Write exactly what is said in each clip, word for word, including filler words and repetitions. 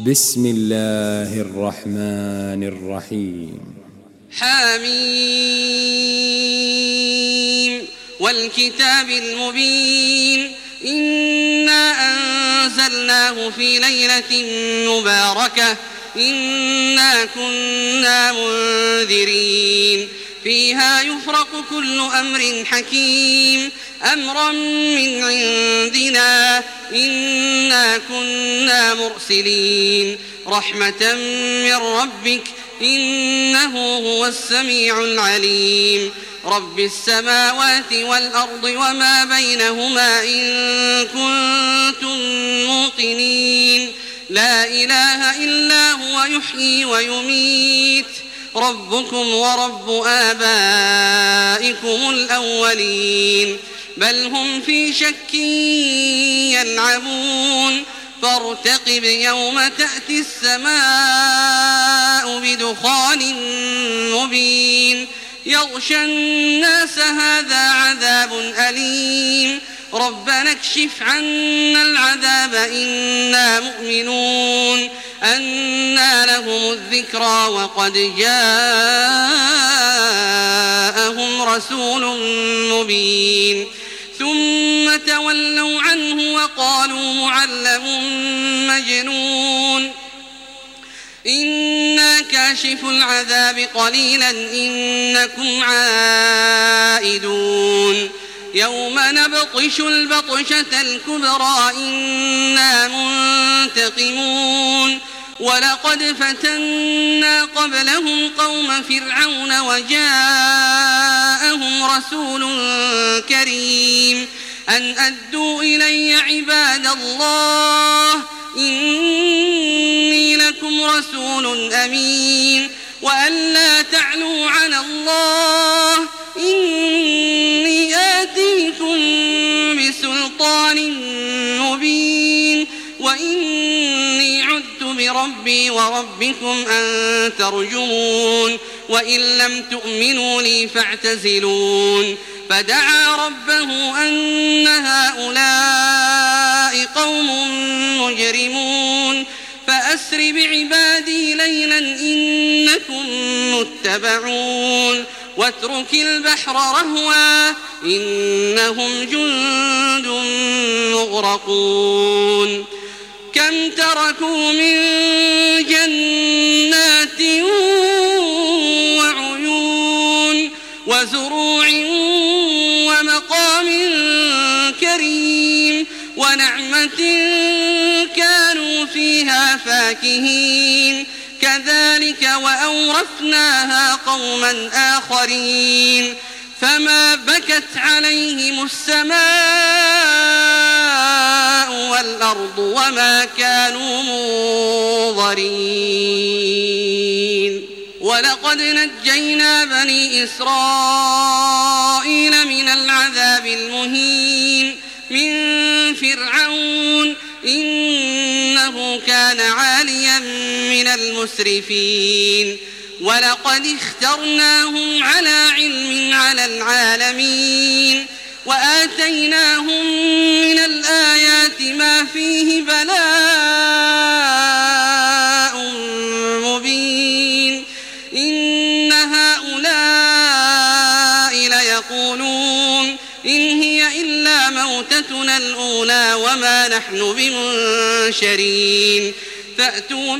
بسم الله الرحمن الرحيم. حميم والكتاب المبين إنا أنزلناه في ليلة مباركة إنا كنا منذرين فيها يفرق كل أمر حكيم أمرا من عندنا إنا كنا مرسلين رحمة من ربك إنه هو السميع العليم رب السماوات والأرض وما بينهما إن كنتم موقنين لا إله إلا هو يحيي ويميت ربكم ورب آبائكم الأولين بل هم في شك يلعبون فارتقب يوم تأتي السماء بدخان مبين يغشى الناس هذا عذاب أليم ربنا اكشف عنا العذاب إنا مؤمنون أنى لهم الذكرى وقد جاءهم رسول مبين ثم تولوا عنه وقالوا معلم مجنون إنا كاشف العذاب قليلا إنكم عائدون يوم نبطش البطشة الكبرى إنا منتقمون ولقد فتنا قبلهم قوم فرعون وجاءهم رسول كريم أن أدوا إلي عباد الله إني لكم رسول أمين وأن لا تعلوا على الله إني آتيكم بسلطان مبين وإني عدت بربي وربكم أن ترجمون وإن لم تؤمنوا لي فاعتزلون فدعا ربه أن هؤلاء قوم مجرمون فأسر بعبادي ليلا إنكم متبعون واترك البحر رهوا إنهم جند مغرقون كم تركوا من جنات وعيون وزروع ومقام كريم ونعمة كانوا فيها فاكهين كذلك وأورثناها قوما آخرين فما بكت عليهم السماء والأرض وما كانوا منظرين ولقد نجينا بني إسرائيل من العذاب المهين من فرعون إنه كان عاليا من المسرفين ولقد اخترناهم على علم على العالمين وآتيناهم من الآيات ما فيه بلاء مبين إن هؤلاء ليقولون إن هي إلا موتتنا الأولى وما نحن بمنشرين فأتوا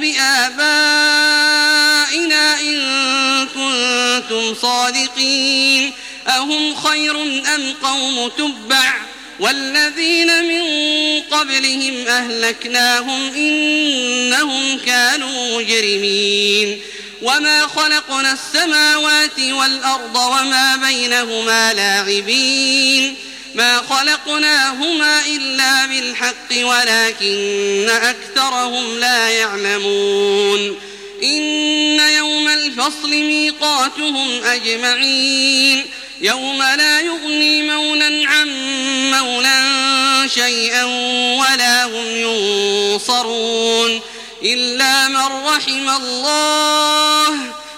بآبائنا إن كنتم صادقين أهم خير أم قوم تبع والذين من قبلهم أهلكناهم إنهم كانوا مجرمين وما خلقنا السماوات والأرض وما بينهما لاعبين ما خلقناهما إلا بالحق ولكن أكثرهم لا يعلمون إن يوم الفصل ميقاتهم أجمعين يوم لا يغني مولا عن مولا شيئا ولا هم ينصرون إلا من رحم الله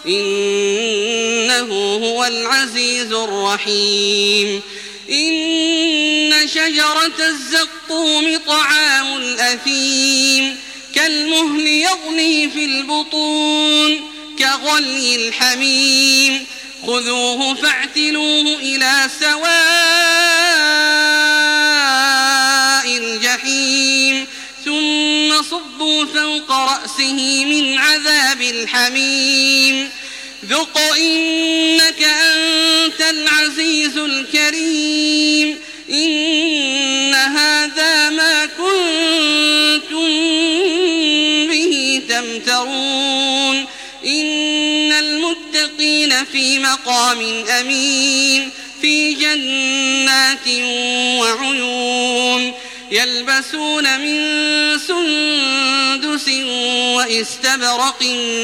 إنه هو العزيز الرحيم إن شجرة الزقوم طعام الأثيم كالمهل يغلي في البطون كغلي الحميم خذوه فاعتلوه إلى سواء الجحيم ثم صبوا فوق رأسه من عذاب الحميم ذق إنك أنت العزيز الكريم إن هذا ما كنتم به تمترون إن المتقين في مقام أمين في جنات وعيون يلبسون من سندس وإستبرق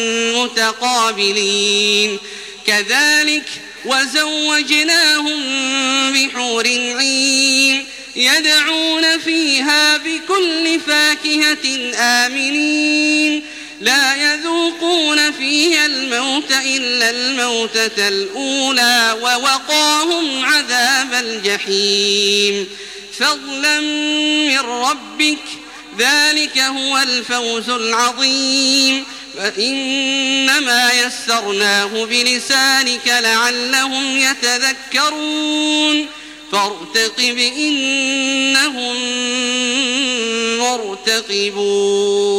متقابلين كذلك وزوجناهم بحور عين يدعون فيها بكل فاكهة آمنين لا يذوقون فيها الموت إلا الموتة الأولى ووقاهم عذاب الجحيم فضلا من ربك ذلك هو الفوز العظيم فإنما يسرناه بلسانك لعلهم يتذكرون فارتقب إنهم مرتقبون.